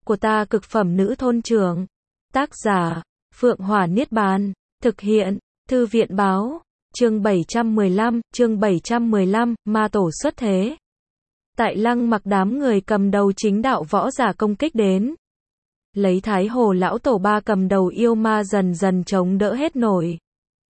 của ta cực phẩm nữ thôn trưởng. Tác giả, Phượng Hỏa Niết Bàn. Thực hiện, Thư viện báo. Chương 715, ma tổ xuất thế. Tại Lăng Mặc đám người cầm đầu chính đạo võ giả công kích đến. Lấy Thái Hồ lão tổ ba cầm đầu yêu ma dần dần chống đỡ hết nổi.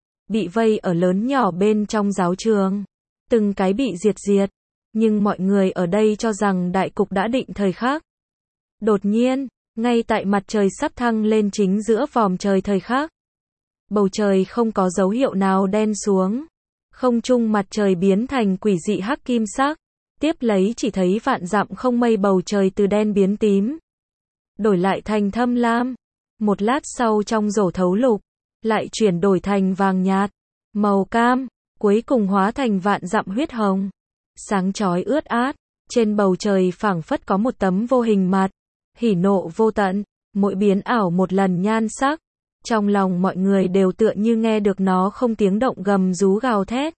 Bị vây ở lớn nhỏ bên trong giáo trường. Từng cái bị diệt. Nhưng mọi người ở đây cho rằng đại cục đã định thời khắc. Đột nhiên, ngay tại mặt trời sắp thăng lên chính giữa vòm trời thời khắc. Bầu trời không có dấu hiệu nào đen xuống. Không trung mặt trời biến thành quỷ dị hắc kim sắc. Tiếp lấy chỉ thấy vạn dặm không mây bầu trời từ đen biến tím. Đổi lại thành thâm lam. Một lát sau trong rổ thấu lục. Lại chuyển đổi thành vàng nhạt. Màu cam. Cuối cùng hóa thành vạn dặm huyết hồng. Sáng chói ướt át. Trên bầu trời phảng phất có một tấm vô hình mặt. Hỉ nộ vô tận. Mỗi biến ảo một lần nhan sắc. Trong lòng mọi người đều tựa như nghe được nó không tiếng động gầm rú gào thét.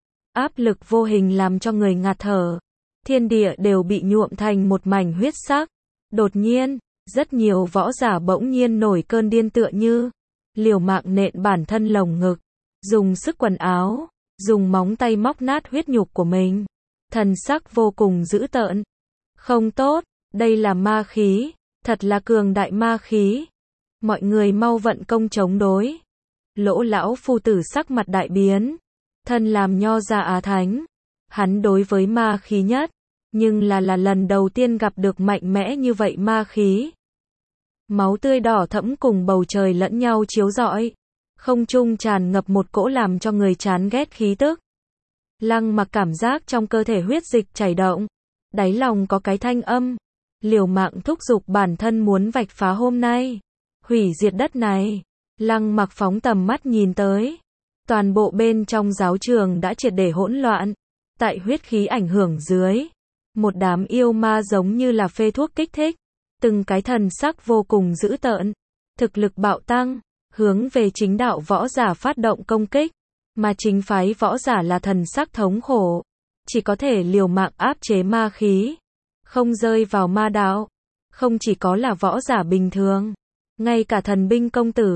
Áp lực vô hình làm cho người ngạt thở. Thiên địa đều bị nhuộm thành một mảnh huyết sắc. Đột nhiên, rất nhiều võ giả bỗng nhiên nổi cơn điên tựa như liều mạng nện bản thân lồng ngực, dùng sức quần áo, dùng móng tay móc nát huyết nhục của mình. Thần sắc vô cùng dữ tợn. Không tốt, đây là ma khí, thật là cường đại ma khí. Mọi người mau vận công chống đối. Lỗ lão phu tử sắc mặt đại biến. Thân làm nho gia Á Thánh. Hắn đối với ma khí nhất. Nhưng là lần đầu tiên gặp được mạnh mẽ như vậy ma khí. Máu tươi đỏ thẫm cùng bầu trời lẫn nhau chiếu rọi. Không trung tràn ngập một cỗ làm cho người chán ghét khí tức. Lăng Mặc cảm giác trong cơ thể huyết dịch chảy động. Đáy lòng có cái thanh âm. Liều mạng thúc giục bản thân muốn vạch phá hôm nay. Hủy diệt đất này. Lăng Mặc phóng tầm mắt nhìn tới. Toàn bộ bên trong giáo trường đã triệt để hỗn loạn. Tại huyết khí ảnh hưởng dưới. Một đám yêu ma giống như là phê thuốc kích thích. Từng cái thần sắc vô cùng dữ tợn. Thực lực bạo tăng. Hướng về chính đạo võ giả phát động công kích. Mà chính phái võ giả là thần sắc thống khổ. Chỉ có thể liều mạng áp chế ma khí. Không rơi vào ma đạo. Không chỉ có là võ giả bình thường. Ngay cả thần binh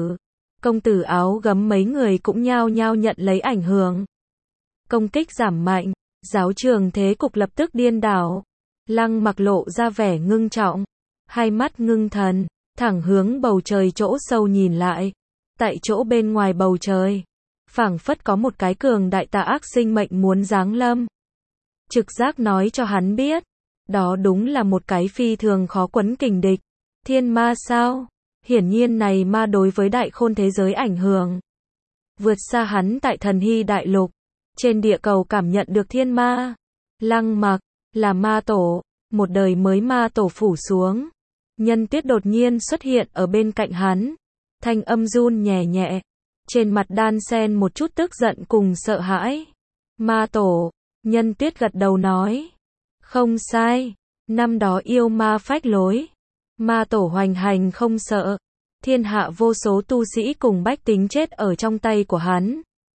công tử áo gấm mấy người cũng nhao nhao nhận lấy ảnh hưởng. Công kích giảm mạnh, giáo trường thế cục lập tức điên đảo. Lăng Mặc lộ ra vẻ ngưng trọng, hai mắt ngưng thần, thẳng hướng bầu trời chỗ sâu nhìn lại. Tại chỗ bên ngoài bầu trời, phảng phất có một cái cường đại tà ác sinh mệnh muốn giáng lâm. Trực giác nói cho hắn biết, đó đúng là một cái phi thường khó quấn kình địch. Thiên ma sao? Hiển nhiên này ma đối với đại khôn thế giới ảnh hưởng vượt xa hắn tại Thần Hy đại lục. Trên địa cầu cảm nhận được thiên ma. Lăng Mặc là ma tổ, một đời mới ma tổ phủ xuống. Nhân Tuyết đột nhiên xuất hiện ở bên cạnh hắn. Thanh âm run nhẹ nhẹ, trên mặt đan xen một chút tức giận cùng sợ hãi. Ma tổ, Nhân Tuyết gật đầu nói. Không sai, năm đó yêu ma phách lối. Ma tổ hoành hành không sợ. Thiên hạ vô số tu sĩ cùng bách tính chết ở trong tay của hắn.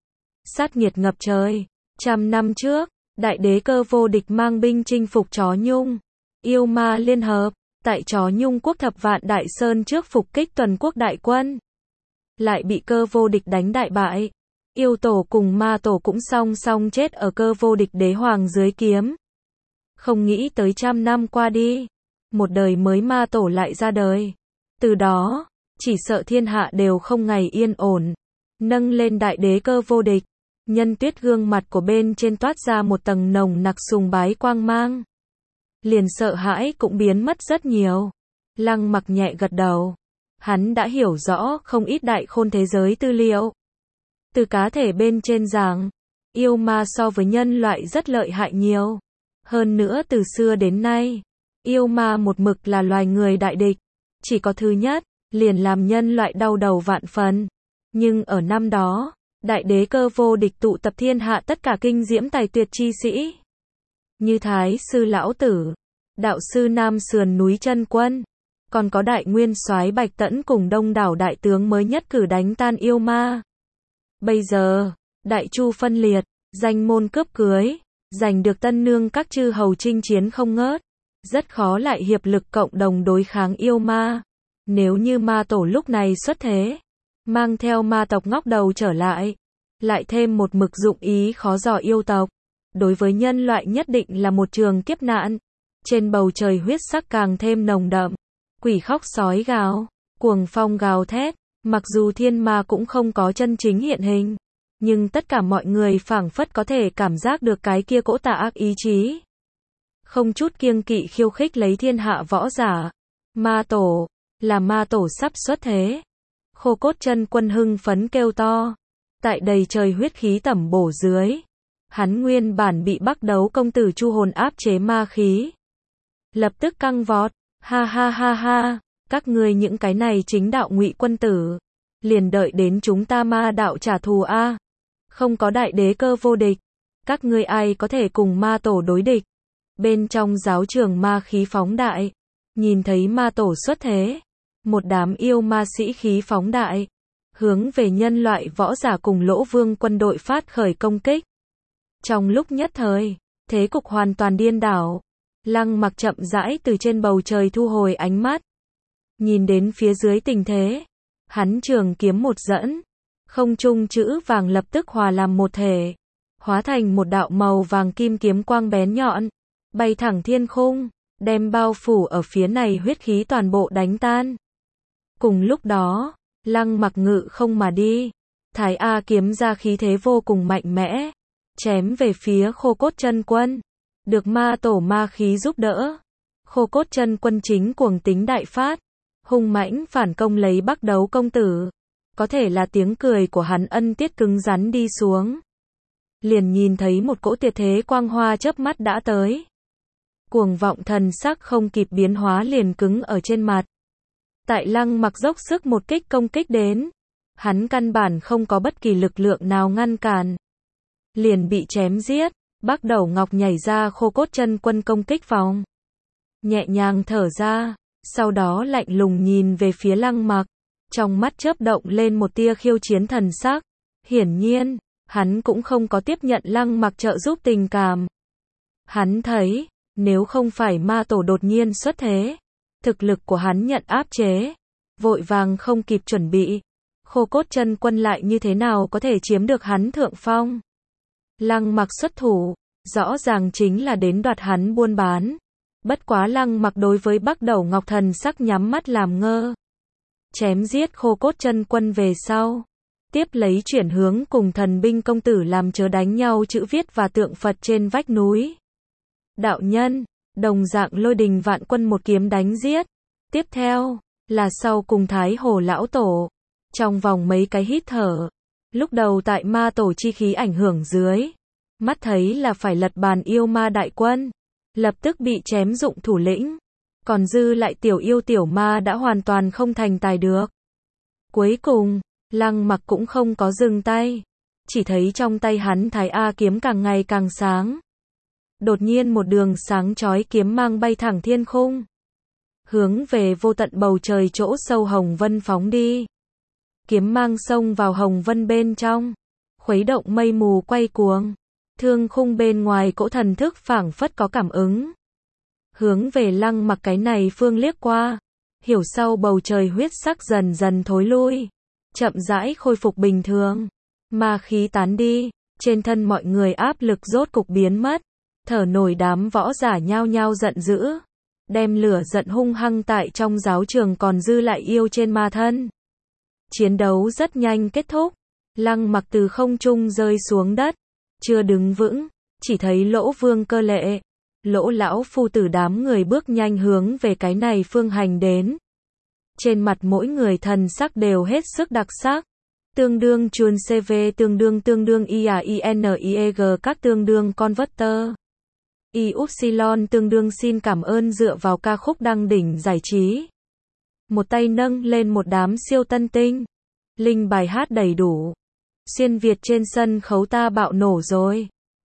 Sát nghiệt ngập trời. 100 năm trước, đại đế Cơ Vô Địch mang binh chinh phục Chó Nhung. Yêu ma liên hợp, tại Chó Nhung quốc thập vạn đại sơn trước phục kích tuần quốc đại quân. Lại bị Cơ Vô Địch đánh đại bại. Yêu tổ cùng ma tổ cũng song song chết ở Cơ Vô Địch đế hoàng dưới kiếm. Không nghĩ tới 100 năm qua đi. Một đời mới ma tổ lại ra đời. Từ đó, chỉ sợ thiên hạ đều không ngày yên ổn. Nâng lên đại đế Cơ Vô Địch. Nhân Tuyết gương mặt của bên trên toát ra một tầng nồng nặc sùng bái quang mang. Liền sợ hãi cũng biến mất rất nhiều. Lăng Mặc nhẹ gật đầu. Hắn đã hiểu rõ không ít đại khôn thế giới tư liệu. Từ cá thể bên trên giảng, yêu ma so với nhân loại rất lợi hại nhiều. Hơn nữa từ xưa đến nay, yêu ma một mực là loài người đại địch. Chỉ có thứ nhất, liền làm nhân loại đau đầu vạn phần. Nhưng ở năm đó, đại đế Cơ Vô Địch tụ tập thiên hạ tất cả kinh diễm tài tuyệt chi sĩ. Như Thái sư Lão Tử, đạo sư Nam Sườn núi Chân Quân, còn có đại nguyên soái Bạch Tẫn cùng đông đảo đại tướng mới nhất cử đánh tan yêu ma. Bây giờ, đại chu phân liệt, danh môn cướp cưới, giành được tân nương các chư hầu chinh chiến không ngớt. rất khó lại hiệp lực cộng đồng đối kháng yêu ma. Nếu như ma tổ lúc này xuất thế, mang theo ma tộc ngóc đầu trở lại thêm một mực dụng ý khó dò yêu tộc, đối với nhân loại nhất định là một trường kiếp nạn. Trên bầu trời huyết sắc càng thêm nồng đậm, quỷ khóc sói gào, cuồng phong gào thét, mặc dù thiên ma cũng không có chân chính hiện hình, nhưng tất cả mọi người phảng phất có thể cảm giác được cái kia cỗ tà ác ý chí. Không chút kiêng kỵ khiêu khích lấy thiên hạ võ giả. Ma tổ, là ma tổ sắp xuất thế. Khô Cốt Chân Quân hưng phấn kêu to. Tại đầy trời huyết khí tẩm bổ dưới, hắn nguyên bản bị Bắc Đấu công tử Chu hồn áp chế ma khí, lập tức căng vọt, ha ha ha ha, các ngươi những cái này chính đạo ngụy quân tử, liền đợi đến chúng ta ma đạo trả thù a. Không có đại đế cơ vô địch, các ngươi ai có thể cùng ma tổ đối địch. Bên trong giáo trường ma khí phóng đại, nhìn thấy ma tổ xuất thế, một đám yêu ma sĩ khí phóng đại, hướng về nhân loại võ giả cùng Lỗ Vương quân đội phát khởi công kích. Trong lúc nhất thời, thế cục hoàn toàn điên đảo. Lăng Mặc chậm rãi từ trên bầu trời thu hồi ánh mắt, nhìn đến phía dưới tình thế, hắn trường kiếm một dẫn, không trung chữ vàng lập tức hòa làm một thể, hóa thành một đạo màu vàng kim kiếm quang bén nhọn, bay thẳng thiên khung, đem bao phủ ở phía này huyết khí toàn bộ đánh tan. Cùng lúc đó, Lăng Mặc ngự không mà đi, Thái A kiếm ra khí thế vô cùng mạnh mẽ, chém về phía Khô Cốt Chân Quân. Được ma tổ ma khí giúp đỡ, Khô Cốt Chân Quân chính cuồng tính đại phát, hung mãnh phản công lấy Bắc Đấu công tử. Có thể là tiếng cười của hắn ân tiết cứng rắn đi xuống. Liền nhìn thấy một cỗ tuyệt thế quang hoa chớp mắt đã tới. Cuồng vọng thần sắc không kịp biến hóa liền cứng ở trên mặt. Tại Lăng Mặc dốc sức một kích công kích đến, hắn căn bản không có bất kỳ lực lượng nào ngăn cản, liền bị chém giết. Bắc Đầu Ngọc nhảy ra Khô Cốt Chân Quân công kích vòng, nhẹ nhàng thở ra, sau đó lạnh lùng nhìn về phía Lăng Mặc, trong mắt chớp động lên một tia khiêu chiến thần sắc. Hiển nhiên, hắn cũng không có tiếp nhận Lăng Mặc trợ giúp tình cảm. Hắn thấy, nếu không phải ma tổ đột nhiên xuất thế, thực lực của hắn nhận áp chế, vội vàng không kịp chuẩn bị, Khô Cốt Chân Quân lại như thế nào có thể chiếm được hắn thượng phong. Lăng Mặc xuất thủ, rõ ràng chính là đến đoạt hắn buôn bán. Bất quá Lăng Mặc đối với Bắc Đầu Ngọc thần sắc nhắm mắt làm ngơ. Chém giết Khô Cốt Chân Quân về sau, tiếp lấy chuyển hướng cùng thần binh công tử làm chớ đánh nhau chữ viết và tượng Phật trên vách núi. Đạo nhân, đồng dạng Lôi Đình Vạn Quân một kiếm đánh giết. Tiếp theo, là sau cùng Thái Hồ lão tổ. Trong vòng mấy cái hít thở, lúc đầu tại ma tổ chi khí ảnh hưởng dưới, mắt thấy là phải lật bàn yêu ma đại quân, lập tức bị chém dụng thủ lĩnh, còn dư lại tiểu yêu tiểu ma đã hoàn toàn không thành tài được. Cuối cùng, Lăng Mặc cũng không có dừng tay, chỉ thấy trong tay hắn Thái A kiếm càng ngày càng sáng. Đột nhiên một đường sáng chói kiếm mang bay thẳng thiên khung, hướng về vô tận bầu trời chỗ sâu Hồng Vân phóng đi. Kiếm mang xông vào Hồng Vân bên trong, khuấy động mây mù quay cuồng, thương khung bên ngoài cỗ thần thức phảng phất có cảm ứng. Hướng về Lăng Mặc cái này phương liếc qua, hiểu sau bầu trời huyết sắc dần dần thối lui, chậm rãi khôi phục bình thường, ma khí tán đi, trên thân mọi người áp lực rốt cục biến mất, thở nổi đám võ giả nhao nhao giận dữ, đem lửa giận hung hăng tại trong giáo trường còn dư lại yêu trên ma thân. Chiến đấu rất nhanh kết thúc, Lăng Mặc từ không trung rơi xuống đất, chưa đứng vững, chỉ thấy Lỗ Vương Cơ Lệ, Lỗ lão phu tử đám người bước nhanh hướng về cái này phương hành đến. Trên mặt mỗi người thần sắc đều hết sức đặc sắc, tương đương chuồn CV tương đương IAINIEG các tương đương converter. Y-Upsilon tương đương xin cảm ơn dựa vào ca khúc đăng đỉnh giải trí. Một tay nâng lên một đám siêu tân tinh. Linh bài hát đầy đủ. Xuyên Việt trên sân khấu ta bạo nổ rồi.